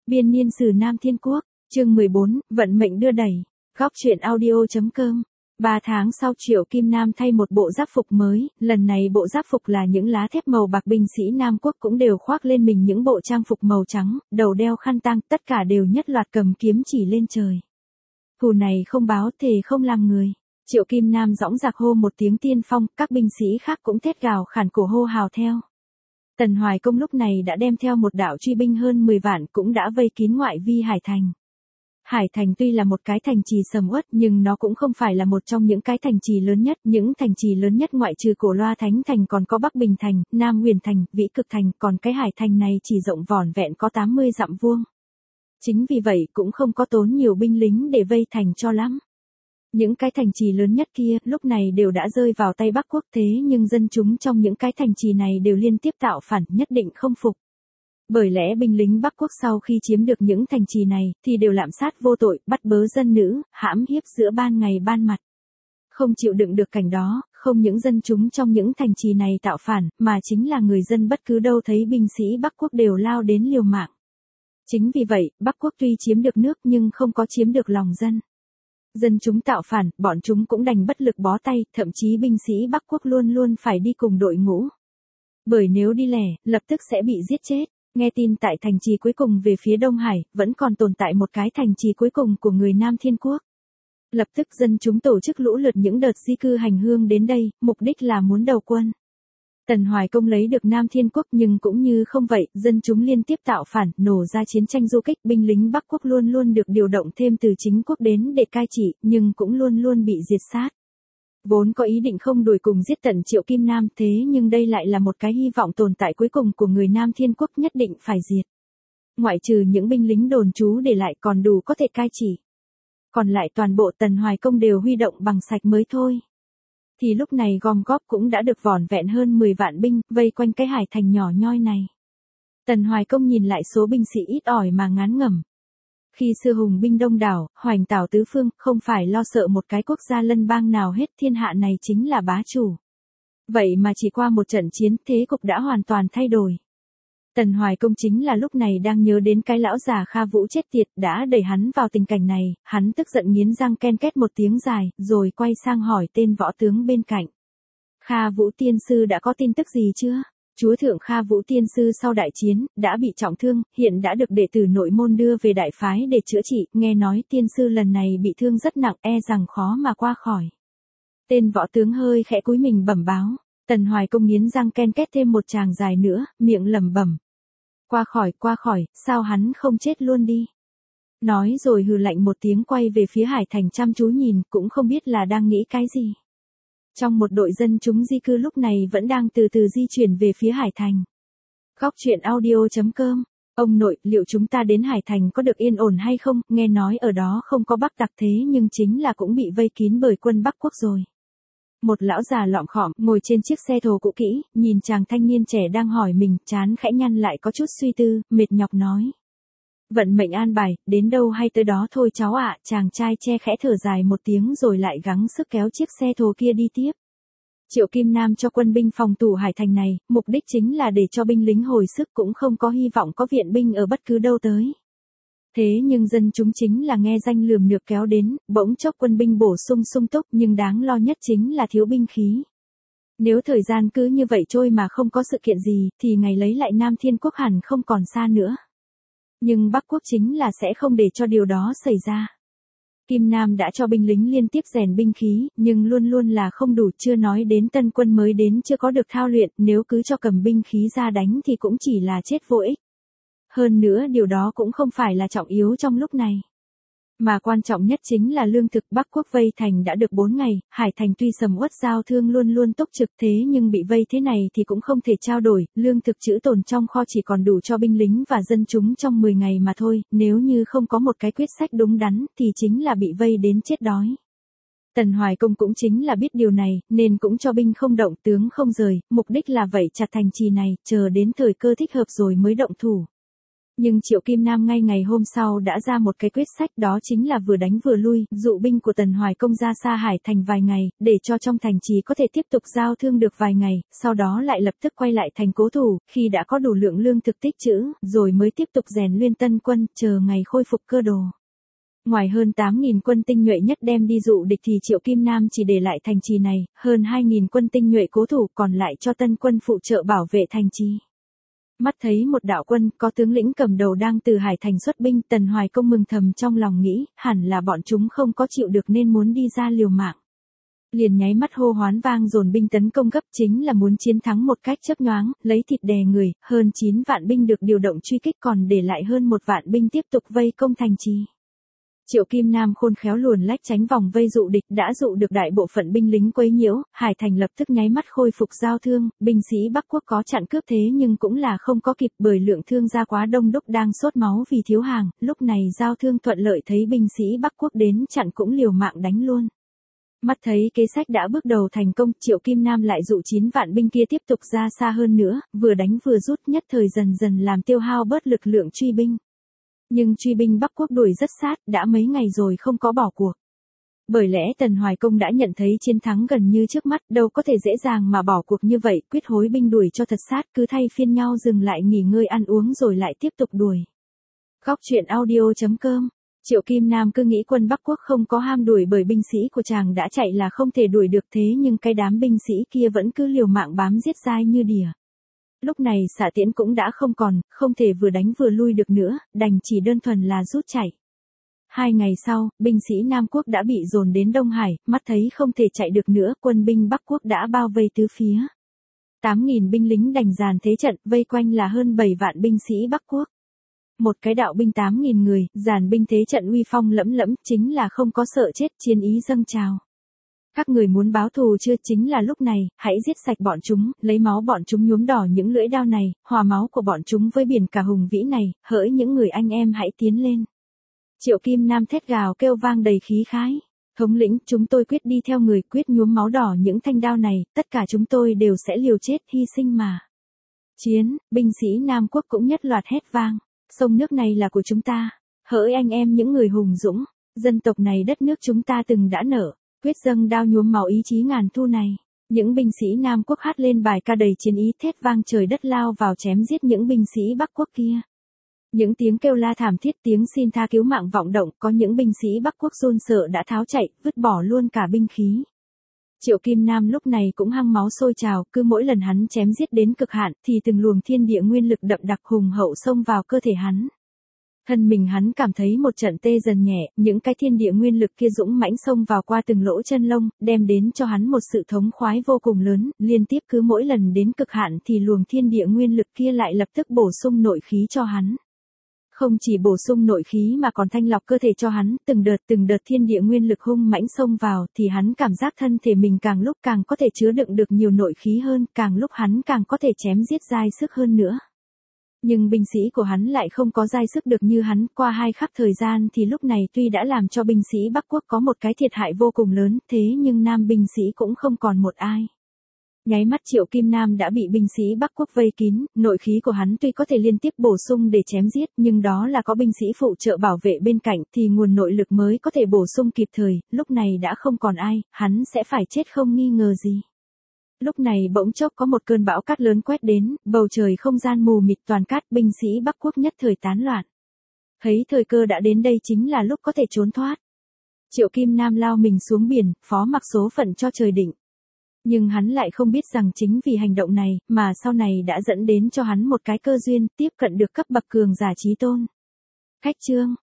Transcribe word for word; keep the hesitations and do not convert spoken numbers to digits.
Biên niên sử Nam Thiên Quốc, chương mười bốn, vận mệnh đưa đẩy, góc truyện audio.com. Ba tháng sau Triệu Kim Nam thay một bộ giáp phục mới, lần này bộ giáp phục là những lá thép màu bạc, binh sĩ Nam Quốc cũng đều khoác lên mình những bộ trang phục màu trắng, đầu đeo khăn tang, tất cả đều nhất loạt cầm kiếm chỉ lên trời. Thù này không báo, thề không làm người. Triệu Kim Nam dõng dạc hô một tiếng tiên phong, các binh sĩ khác cũng thét gào khản cổ hô hào theo. Tần Hoài Công lúc này đã đem theo một đạo truy binh hơn mười vạn, cũng đã vây kín ngoại vi Hải Thành. Hải Thành tuy là một cái thành trì sầm uất, nhưng nó cũng không phải là một trong những cái thành trì lớn nhất. Những thành trì lớn nhất ngoại trừ Cổ Loa Thánh Thành còn có Bắc Bình Thành, Nam Huyền Thành, Vĩ Cực Thành, còn cái Hải Thành này chỉ rộng vỏn vẹn có tám mươi dặm vuông. Chính vì vậy cũng không có tốn nhiều binh lính để vây thành cho lắm. Những cái thành trì lớn nhất kia lúc này đều đã rơi vào tay Bắc Quốc, thế nhưng dân chúng trong những cái thành trì này đều liên tiếp tạo phản, nhất định không phục. Bởi lẽ binh lính Bắc Quốc sau khi chiếm được những thành trì này thì đều lạm sát vô tội, bắt bớ dân nữ, hãm hiếp giữa ban ngày ban mặt. Không chịu đựng được cảnh đó, không những dân chúng trong những thành trì này tạo phản, mà chính là người dân bất cứ đâu thấy binh sĩ Bắc Quốc đều lao đến liều mạng. Chính vì vậy, Bắc Quốc tuy chiếm được nước nhưng không có chiếm được lòng dân. Dân chúng tạo phản, bọn chúng cũng đành bất lực bó tay, thậm chí binh sĩ Bắc Quốc luôn luôn phải đi cùng đội ngũ. Bởi nếu đi lẻ, lập tức sẽ bị giết chết. Nghe tin tại thành trì cuối cùng về phía Đông Hải, vẫn còn tồn tại một cái thành trì cuối cùng của người Nam Thiên Quốc. Lập tức dân chúng tổ chức lũ lượt những đợt di cư hành hương đến đây, mục đích là muốn đầu quân. Tần Hoài Công lấy được Nam Thiên Quốc, nhưng cũng như không vậy, dân chúng liên tiếp tạo phản, nổ ra chiến tranh du kích, binh lính Bắc Quốc luôn luôn được điều động thêm từ chính quốc đến để cai trị, nhưng cũng luôn luôn bị diệt sát. Vốn có ý định không đuổi cùng giết tận Triệu Kim Nam, thế nhưng đây lại là một cái hy vọng tồn tại cuối cùng của người Nam Thiên Quốc, nhất định phải diệt. Ngoại trừ những binh lính đồn trú để lại còn đủ có thể cai trị. Còn lại toàn bộ Tần Hoài Công đều huy động bằng sạch mới thôi. Thì lúc này gom góp cũng đã được vỏn vẹn hơn mười vạn binh, vây quanh cái Hải Thành nhỏ nhoi này. Tần Hoài Công nhìn lại số binh sĩ ít ỏi mà ngán ngẩm. Khi xưa hùng binh đông đảo, hoành tảo tứ phương, không phải lo sợ một cái quốc gia lân bang nào hết, thiên hạ này chính là bá chủ. Vậy mà chỉ qua một trận chiến, thế cục đã hoàn toàn thay đổi. Tần Hoài Công chính là lúc này đang nhớ đến cái lão già Kha Vũ chết tiệt đã đẩy hắn vào tình cảnh này, hắn tức giận nghiến răng ken két một tiếng dài, rồi quay sang hỏi tên võ tướng bên cạnh. Kha Vũ tiên sư đã có tin tức gì chưa? Chúa thượng Kha Vũ tiên sư sau đại chiến, đã bị trọng thương, hiện đã được đệ tử nội môn đưa về đại phái để chữa trị, nghe nói tiên sư lần này bị thương rất nặng, e rằng khó mà qua khỏi. Tên võ tướng hơi khẽ cúi mình bẩm báo. Tần Hoài Công nghiến răng ken két thêm một tràng dài nữa, miệng lẩm bẩm. Qua khỏi, qua khỏi, sao hắn không chết luôn đi? Nói rồi hừ lạnh một tiếng quay về phía Hải Thành chăm chú nhìn, cũng không biết là đang nghĩ cái gì. Trong một đội dân chúng di cư lúc này vẫn đang từ từ di chuyển về phía Hải Thành. Góc truyện audio.com. Ông nội, liệu chúng ta đến Hải Thành có được yên ổn hay không? Nghe nói ở đó không có Bắc tặc, thế nhưng chính là cũng bị vây kín bởi quân Bắc Quốc rồi. Một lão già lọm khọm ngồi trên chiếc xe thồ cũ kỹ, nhìn chàng thanh niên trẻ đang hỏi mình, trán khẽ nhăn lại có chút suy tư, mệt nhọc nói. Vận mệnh an bài, đến đâu hay tới đó thôi cháu ạ. Chàng trai che khẽ thở dài một tiếng rồi lại gắng sức kéo chiếc xe thồ kia đi tiếp. Triệu Kim Nam cho quân binh phòng thủ Hải Thành này, mục đích chính là để cho binh lính hồi sức, cũng không có hy vọng có viện binh ở bất cứ đâu tới. Thế nhưng dân chúng chính là nghe danh lườm nượp kéo đến, bỗng chốc quân binh bổ sung sung túc, nhưng đáng lo nhất chính là thiếu binh khí. Nếu thời gian cứ như vậy trôi mà không có sự kiện gì, thì ngày lấy lại Nam Thiên Quốc hẳn không còn xa nữa. Nhưng Bắc Quốc chính là sẽ không để cho điều đó xảy ra. Kim Nam đã cho binh lính liên tiếp rèn binh khí, nhưng luôn luôn là không đủ, chưa nói đến tân quân mới đến chưa có được thao luyện, nếu cứ cho cầm binh khí ra đánh thì cũng chỉ là chết vô ích. Hơn nữa điều đó cũng không phải là trọng yếu trong lúc này. Mà quan trọng nhất chính là lương thực. Bắc Quốc vây thành đã được bốn ngày, Hải Thành tuy sầm uất giao thương luôn luôn túc trực, thế nhưng bị vây thế này thì cũng không thể trao đổi, lương thực trữ tồn trong kho chỉ còn đủ cho binh lính và dân chúng trong mười ngày mà thôi, nếu như không có một cái quyết sách đúng đắn thì chính là bị vây đến chết đói. Tần Hoài Công cũng chính là biết điều này, nên cũng cho binh không động, tướng không rời, mục đích là vậy chặt thành trì này, chờ đến thời cơ thích hợp rồi mới động thủ. Nhưng Triệu Kim Nam ngay ngày hôm sau đã ra một cái quyết sách, đó chính là vừa đánh vừa lui, dụ binh của Tần Hoài Công ra xa Hải Thành vài ngày, để cho trong thành trì có thể tiếp tục giao thương được vài ngày, sau đó lại lập tức quay lại thành cố thủ, khi đã có đủ lượng lương thực tích trữ, rồi mới tiếp tục rèn luyện tân quân, chờ ngày khôi phục cơ đồ. Ngoài hơn tám nghìn quân tinh nhuệ nhất đem đi dụ địch thì Triệu Kim Nam chỉ để lại thành trì này, hơn hai nghìn quân tinh nhuệ cố thủ còn lại cho tân quân phụ trợ bảo vệ thành trì. Mắt thấy một đạo quân có tướng lĩnh cầm đầu đang từ Hải Thành xuất binh, Tần Hoài Công mừng thầm trong lòng nghĩ, hẳn là bọn chúng không có chịu được nên muốn đi ra liều mạng. Liền nháy mắt hô hoán vang dồn binh tấn công gấp, chính là muốn chiến thắng một cách chớp nhoáng, lấy thịt đè người, hơn chín vạn binh được điều động truy kích còn để lại hơn một vạn binh tiếp tục vây công thành trì. Triệu Kim Nam khôn khéo luồn lách tránh vòng vây dụ địch, đã dụ được đại bộ phận binh lính quấy nhiễu, Hải Thành lập tức nháy mắt khôi phục giao thương, binh sĩ Bắc Quốc có chặn cướp thế nhưng cũng là không có kịp, bởi lượng thương gia quá đông đúc đang sốt máu vì thiếu hàng, lúc này giao thương thuận lợi thấy binh sĩ Bắc Quốc đến chặn cũng liều mạng đánh luôn. Mắt thấy kế sách đã bước đầu thành công, Triệu Kim Nam lại dụ chín vạn binh kia tiếp tục ra xa hơn nữa, vừa đánh vừa rút, nhất thời dần dần làm tiêu hao bớt lực lượng truy binh. Nhưng truy binh Bắc Quốc đuổi rất sát, đã mấy ngày rồi không có bỏ cuộc. Bởi lẽ Tần Hoài Công đã nhận thấy chiến thắng gần như trước mắt, đâu có thể dễ dàng mà bỏ cuộc như vậy, quyết hối binh đuổi cho thật sát, cứ thay phiên nhau dừng lại nghỉ ngơi ăn uống rồi lại tiếp tục đuổi. Góc truyện audio chấm com. Triệu Kim Nam cứ nghĩ quân Bắc Quốc không có ham đuổi bởi binh sĩ của chàng đã chạy là không thể đuổi được, thế nhưng cái đám binh sĩ kia vẫn cứ liều mạng bám giết dai như đỉa. Lúc này xạ tiễn cũng đã không còn, không thể vừa đánh vừa lui được nữa, đành chỉ đơn thuần là rút chạy. Hai ngày sau, binh sĩ Nam Quốc đã bị dồn đến Đông Hải, mắt thấy không thể chạy được nữa, quân binh Bắc Quốc đã bao vây tứ phía. tám nghìn binh lính đành dàn thế trận, vây quanh là hơn bảy vạn binh sĩ Bắc Quốc. Một cái đạo binh tám nghìn người, dàn binh thế trận uy phong lẫm lẫm, chính là không có sợ chết, chiến ý dâng trào. Các người muốn báo thù chưa, chính là lúc này, hãy giết sạch bọn chúng, lấy máu bọn chúng nhuốm đỏ những lưỡi đao này, hòa máu của bọn chúng với biển cả hùng vĩ này, hỡi những người anh em hãy tiến lên. Triệu Kim Nam thét gào kêu vang đầy khí khái. Thống lĩnh, chúng tôi quyết đi theo người, quyết nhuốm máu đỏ những thanh đao này, tất cả chúng tôi đều sẽ liều chết hy sinh mà. Chiến, binh sĩ Nam Quốc cũng nhất loạt hét vang. Sông nước này là của chúng ta, hỡi anh em những người hùng dũng, dân tộc này đất nước chúng ta từng đã nở, quyết dâng đao nhuốm máu ý chí ngàn thu này. Những binh sĩ Nam Quốc hát lên bài ca đầy chiến ý, thét vang trời đất lao vào chém giết những binh sĩ Bắc Quốc kia. Những tiếng kêu la thảm thiết, tiếng xin tha cứu mạng vọng động, có những binh sĩ Bắc Quốc run sợ đã tháo chạy, vứt bỏ luôn cả binh khí. Triệu Kim Nam lúc này cũng hăng máu sôi trào, cứ mỗi lần hắn chém giết đến cực hạn, thì từng luồng thiên địa nguyên lực đậm đặc hùng hậu xông vào cơ thể hắn. Thân mình hắn cảm thấy một trận tê dần nhẹ, những cái thiên địa nguyên lực kia dũng mãnh xông vào qua từng lỗ chân lông, đem đến cho hắn một sự thống khoái vô cùng lớn, liên tiếp cứ mỗi lần đến cực hạn thì luồng thiên địa nguyên lực kia lại lập tức bổ sung nội khí cho hắn. Không chỉ bổ sung nội khí mà còn thanh lọc cơ thể cho hắn, từng đợt từng đợt thiên địa nguyên lực hung mãnh xông vào thì hắn cảm giác thân thể mình càng lúc càng có thể chứa đựng được nhiều nội khí hơn, càng lúc hắn càng có thể chém giết dai sức hơn nữa. Nhưng binh sĩ của hắn lại không có dai sức được như hắn, qua hai khắc thời gian thì lúc này tuy đã làm cho binh sĩ Bắc Quốc có một cái thiệt hại vô cùng lớn, thế nhưng nam binh sĩ cũng không còn một ai. Nháy mắt Triệu Kim Nam đã bị binh sĩ Bắc Quốc vây kín, nội khí của hắn tuy có thể liên tiếp bổ sung để chém giết, nhưng đó là có binh sĩ phụ trợ bảo vệ bên cạnh thì nguồn nội lực mới có thể bổ sung kịp thời, lúc này đã không còn ai, hắn sẽ phải chết không nghi ngờ gì. Lúc này bỗng chốc có một cơn bão cát lớn quét đến, bầu trời không gian mù mịt toàn cát, binh sĩ Bắc Quốc nhất thời tán loạn. Thấy thời cơ đã đến đây chính là lúc có thể trốn thoát. Triệu Kim Nam lao mình xuống biển, phó mặc số phận cho trời định. Nhưng hắn lại không biết rằng chính vì hành động này, mà sau này đã dẫn đến cho hắn một cái cơ duyên, tiếp cận được cấp bậc cường giả chí tôn. Khách chương.